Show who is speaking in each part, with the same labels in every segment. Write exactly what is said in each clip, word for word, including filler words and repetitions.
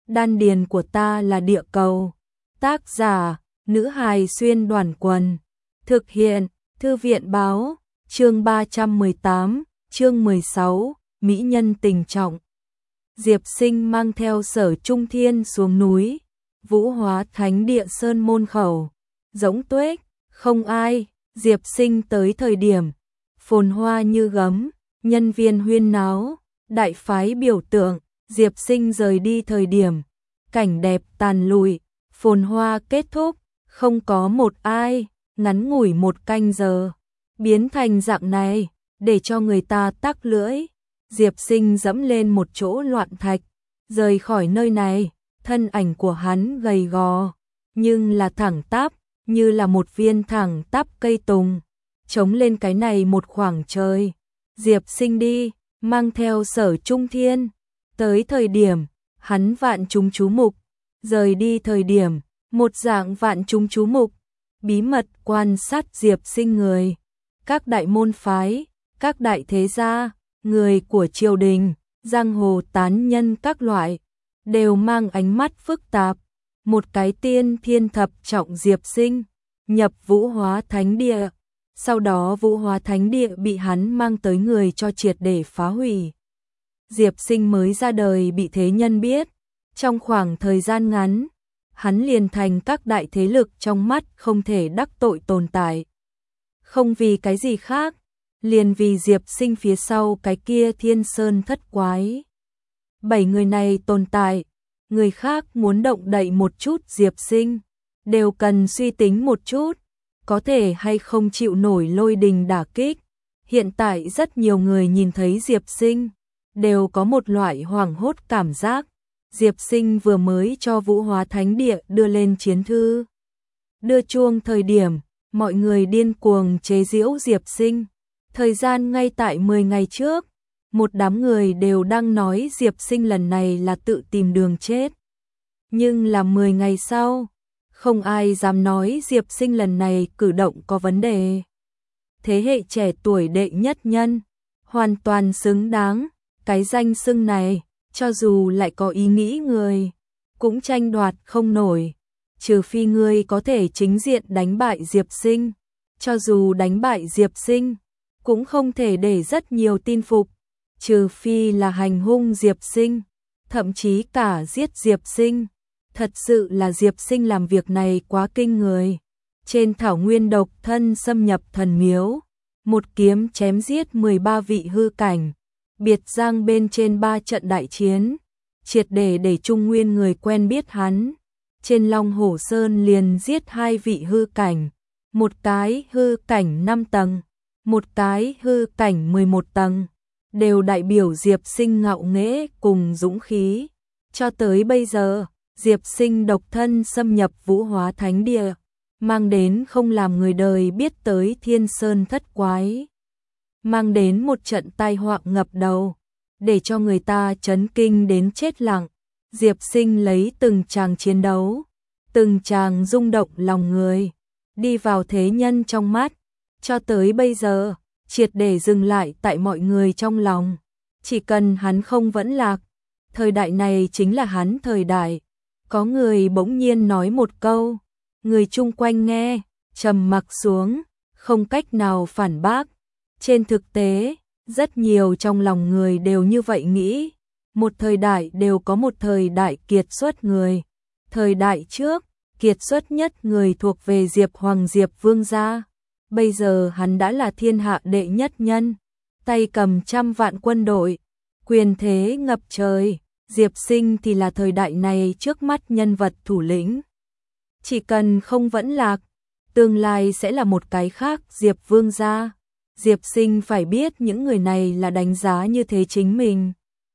Speaker 1: đan điền của ta là địa cầu. Tác giả, nữ hài xuyên đoàn quần. Thực hiện, thư viện báo, chương ba trăm mười tám, chương mười sáu, mỹ nhân tình trọng. Diệp Sinh mang theo Sở Trung Thiên xuống núi, Vũ Hóa Thánh Địa sơn môn khẩu, rỗng tuếch, không ai. Diệp Sinh tới thời điểm phồn hoa như gấm, nhân viên huyên náo, đại phái biểu tượng. Diệp Sinh rời đi thời điểm cảnh đẹp tàn lụi, phồn hoa kết thúc, không có một ai. Ngắn ngủi một canh giờ biến thành dạng này, để cho người ta tắc lưỡi. Diệp Sinh dẫm lên một chỗ loạn thạch, rời khỏi nơi này. Thân ảnh của hắn gầy gò, nhưng là thẳng tắp, như là một viên thẳng tắp cây tùng, chống lên cái này một khoảng trời. Diệp Sinh đi, mang theo Sở Trung Thiên. Tới thời điểm, hắn vạn chúng chú mục. Rời đi thời điểm, một dạng vạn chúng chú mục. Bí mật quan sát Diệp Sinh người. Các đại môn phái, các đại thế gia, người của triều đình, giang hồ tán nhân các loại, đều mang ánh mắt phức tạp. Một cái tiên thiên thập trọng Diệp Sinh, nhập Vũ Hóa Thánh Địa. Sau đó Vũ Hóa Thánh Địa bị hắn mang tới người cho triệt để phá hủy. Diệp Sinh mới ra đời bị thế nhân biết. Trong khoảng thời gian ngắn, hắn liền thành các đại thế lực trong mắt không thể đắc tội tồn tại. Không vì cái gì khác, liền vì Diệp Sinh phía sau cái kia Thiên Sơn thất quái. Bảy người này tồn tại, người khác muốn động đậy một chút Diệp Sinh, đều cần suy tính một chút, có thể hay không chịu nổi lôi đình đả kích. Hiện tại rất nhiều người nhìn thấy Diệp Sinh, đều có một loại hoảng hốt cảm giác. Diệp Sinh vừa mới cho Vũ Hóa Thánh Địa đưa lên chiến thư. Đưa chuông thời điểm, mọi người điên cuồng chế giễu Diệp Sinh. Thời gian ngay tại mười ngày trước, một đám người đều đang nói Diệp Sinh lần này là tự tìm đường chết. Nhưng là mười ngày sau, không ai dám nói Diệp Sinh lần này cử động có vấn đề. Thế hệ trẻ tuổi đệ nhất nhân, hoàn toàn xứng đáng, cái danh xưng này, cho dù lại có ý nghĩ người, cũng tranh đoạt không nổi. Trừ phi ngươi có thể chính diện đánh bại Diệp Sinh, cho dù đánh bại Diệp Sinh, cũng không thể để rất nhiều tin phục. Trừ phi là hành hung Diệp Sinh, thậm chí cả giết Diệp Sinh. Thật sự là Diệp Sinh làm việc này quá kinh người. Trên thảo nguyên độc thân xâm nhập thần miếu, một kiếm chém giết mười ba vị hư cảnh, biệt giang bên trên ba trận đại chiến, triệt để để Trung Nguyên người quen biết hắn. Trên Long Hổ Sơn liền giết hai vị hư cảnh, một cái hư cảnh năm tầng, một cái hư cảnh mười một tầng, đều đại biểu Diệp Sinh ngạo nghễ cùng dũng khí. Cho tới bây giờ, Diệp Sinh độc thân xâm nhập Vũ Hóa Thánh Địa, mang đến không làm người đời biết tới Thiên Sơn thất quái, mang đến một trận tai họa ngập đầu, để cho người ta chấn kinh đến chết lặng. Diệp Sinh lấy từng tràng chiến đấu, từng tràng rung động lòng người, đi vào thế nhân trong mắt, cho tới bây giờ, triệt để dừng lại tại mọi người trong lòng. Chỉ cần hắn không vẫn lạc, thời đại này chính là hắn thời đại. Có người bỗng nhiên nói một câu, người chung quanh nghe, trầm mặc xuống, không cách nào phản bác. Trên thực tế, rất nhiều trong lòng người đều như vậy nghĩ. Một thời đại đều có một thời đại kiệt xuất người. Thời đại trước, kiệt xuất nhất người thuộc về Diệp Hoàng Diệp Vương gia. Bây giờ hắn đã là thiên hạ đệ nhất nhân, tay cầm trăm vạn quân đội, quyền thế ngập trời. Diệp Sinh thì là thời đại này trước mắt nhân vật thủ lĩnh. Chỉ cần không vẫn lạc, tương lai sẽ là một cái khác Diệp Vương gia. Diệp Sinh phải biết những người này là đánh giá như thế chính mình,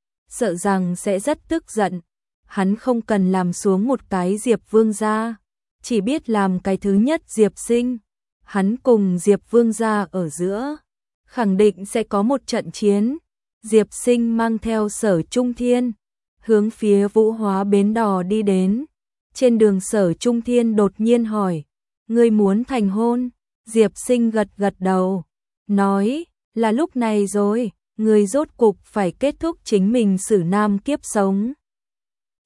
Speaker 1: sợ rằng sẽ rất tức giận. Hắn không cần làm xuống một cái Diệp Vương gia, chỉ biết làm cái thứ nhất Diệp Sinh. Hắn cùng Diệp Vương gia ở giữa, khẳng định sẽ có một trận chiến. Diệp Sinh mang theo Sở Trung Thiên, hướng phía Vũ Hóa bến đò đi đến. Trên đường Sở Trung Thiên đột nhiên hỏi, ngươi muốn thành hôn? Diệp Sinh gật gật đầu, nói, là lúc này rồi, ngươi rốt cục phải kết thúc chính mình xử nam kiếp sống.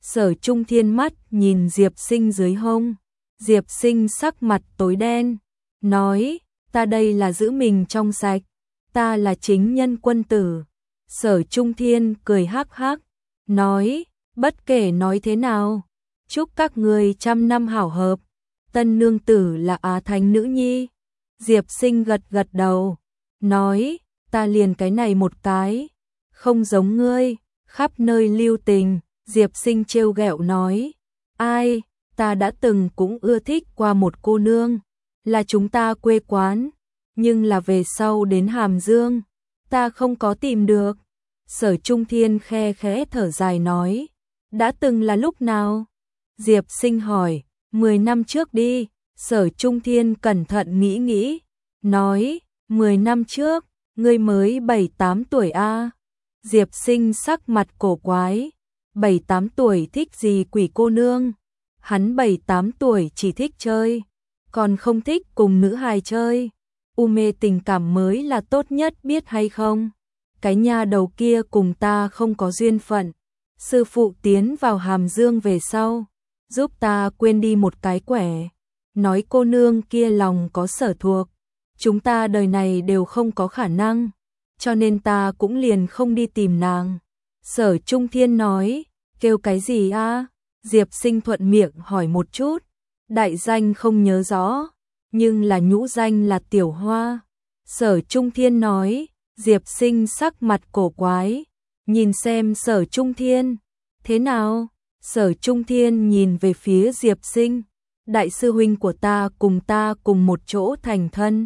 Speaker 1: Sở Trung Thiên mắt nhìn Diệp Sinh dưới hông. Diệp Sinh sắc mặt tối đen, nói, ta đây là giữ mình trong sạch, ta là chính nhân quân tử. Sở Trung Thiên cười hắc hắc, nói, bất kể nói thế nào, chúc các người trăm năm hảo hợp, tân nương tử là Á Thánh nữ nhi. Diệp Sinh gật gật đầu, nói, ta liền cái này một cái, không giống ngươi, khắp nơi lưu tình. Diệp Sinh trêu ghẹo nói, ai, ta đã từng cũng ưa thích qua một cô nương, là chúng ta quê quán, nhưng là về sau đến Hàm Dương, ta không có tìm được. Sở Trung Thiên khe khẽ thở dài nói, đã từng là lúc nào? Diệp Sinh hỏi, mười năm trước đi. Sở Trung Thiên cẩn thận nghĩ nghĩ, nói, mười năm trước, ngươi mới bảy tám tuổi a. À? Diệp Sinh sắc mặt cổ quái, bảy tám tuổi thích gì quỷ cô nương? Hắn bảy tám tuổi chỉ thích chơi, còn không thích cùng nữ hài chơi. U mê tình cảm mới là tốt nhất biết hay không? Cái nha đầu kia cùng ta không có duyên phận. Sư phụ tiến vào Hàm Dương về sau, giúp ta quên đi một cái quẻ. Nói cô nương kia lòng có sở thuộc, chúng ta đời này đều không có khả năng, cho nên ta cũng liền không đi tìm nàng. Sở Trung Thiên nói, kêu cái gì a? Diệp Sinh thuận miệng hỏi một chút, đại danh không nhớ rõ, nhưng là nhũ danh là Tiểu Hoa. Sở Trung Thiên nói, Diệp Sinh sắc mặt cổ quái, nhìn xem Sở Trung Thiên, thế nào? Sở Trung Thiên nhìn về phía Diệp Sinh, đại sư huynh của ta cùng ta cùng một chỗ thành thân.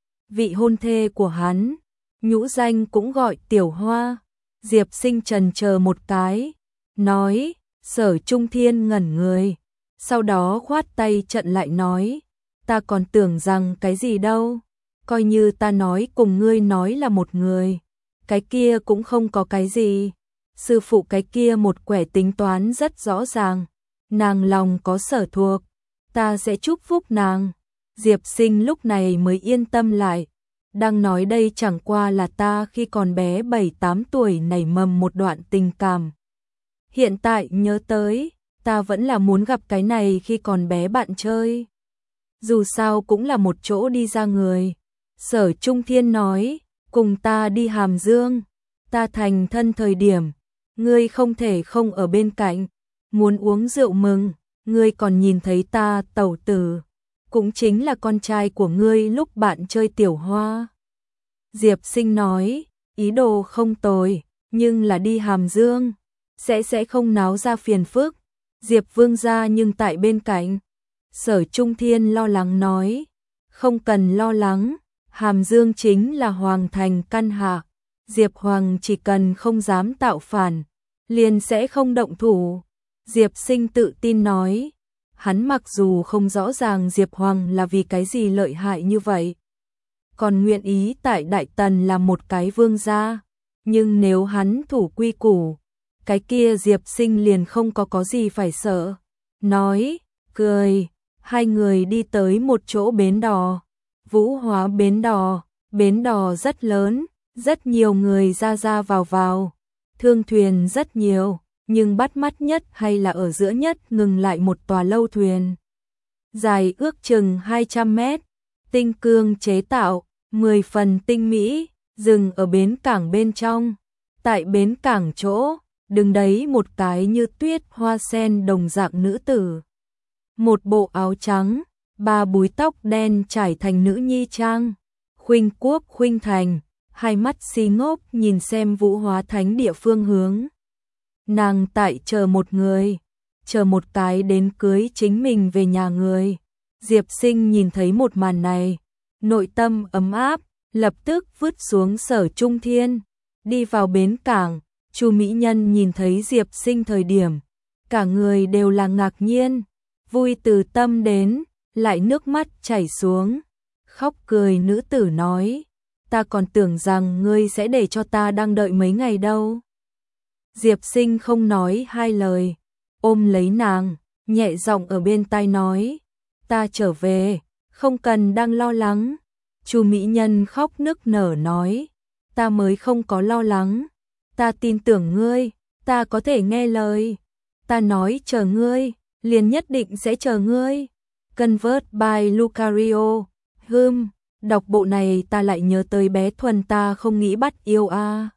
Speaker 1: Vị hôn thê của hắn, nhũ danh cũng gọi Tiểu Hoa. Diệp Sinh trần chờ một cái, nói, Sở Trung Thiên ngẩn người, sau đó khoát tay trận lại nói, ta còn tưởng rằng cái gì đâu, coi như ta nói cùng ngươi nói là một người, cái kia cũng không có cái gì. Sư phụ cái kia một quẻ tính toán rất rõ ràng, nàng lòng có sở thuộc, ta sẽ chúc phúc nàng. Diệp Sinh lúc này mới yên tâm lại, đang nói đây chẳng qua là ta khi còn bé bảy tám tuổi nảy mầm một đoạn tình cảm. Hiện tại nhớ tới, ta vẫn là muốn gặp cái này khi còn bé bạn chơi. Dù sao cũng là một chỗ đi ra người. Sở Trung Thiên nói, cùng ta đi Hàm Dương, ta thành thân thời điểm, ngươi không thể không ở bên cạnh, muốn uống rượu mừng, ngươi còn nhìn thấy ta tẩu tử, cũng chính là con trai của ngươi lúc bạn chơi Tiểu Hoa. Diệp Sinh nói, ý đồ không tồi, nhưng là đi Hàm Dương, sẽ sẽ không náo ra phiền phức. Diệp Vương gia nhưng tại bên cạnh. Sở Trung Thiên lo lắng nói, không cần lo lắng, Hàm Dương chính là hoàng thành căn hạ, Diệp Hoàng chỉ cần không dám tạo phản, liền sẽ không động thủ. Diệp Sinh tự tin nói, hắn mặc dù không rõ ràng Diệp Hoàng là vì cái gì lợi hại như vậy, còn nguyện ý tại Đại Tần là một cái vương gia, nhưng nếu hắn thủ quy củ, cái kia Diệp Sinh liền không có có gì phải sợ. Nói, cười, hai người đi tới một chỗ bến đò, Vũ Hóa bến đò, bến đò rất lớn, rất nhiều người ra ra vào vào, thương thuyền rất nhiều, nhưng bắt mắt nhất hay là ở giữa nhất ngừng lại một tòa lâu thuyền. Dài ước chừng hai trăm mét, tinh cương chế tạo, mười phần tinh mỹ, dừng ở bến cảng bên trong. Tại bến cảng chỗ, đứng đấy một cái như tuyết hoa sen đồng dạng nữ tử. Một bộ áo trắng, ba búi tóc đen trải thành nữ nhi trang, khuynh quốc khuynh thành, hai mắt si ngốc nhìn xem Vũ Hóa Thánh địa phương hướng. Nàng tại chờ một người, chờ một cái đến cưới chính mình về nhà người. Diệp Sinh nhìn thấy một màn này, nội tâm ấm áp, lập tức vứt xuống Sở Trung Thiên, đi vào bến cảng. Chu mỹ nhân nhìn thấy Diệp Sinh thời điểm, cả người đều là ngạc nhiên, vui từ tâm đến, lại nước mắt chảy xuống, khóc cười nữ tử nói, ta còn tưởng rằng ngươi sẽ để cho ta đang đợi mấy ngày đâu. Diệp Sinh không nói hai lời, ôm lấy nàng, nhẹ giọng ở bên tai nói, ta trở về, không cần đang lo lắng. Chu mỹ nhân khóc nức nở nói, ta mới không có lo lắng, ta tin tưởng ngươi, ta có thể nghe lời. Ta nói chờ ngươi, liền nhất định sẽ chờ ngươi. Convert by Lucario. Hừm, đọc bộ này ta lại nhớ tới bé Thuần ta không nghĩ bắt yêu a.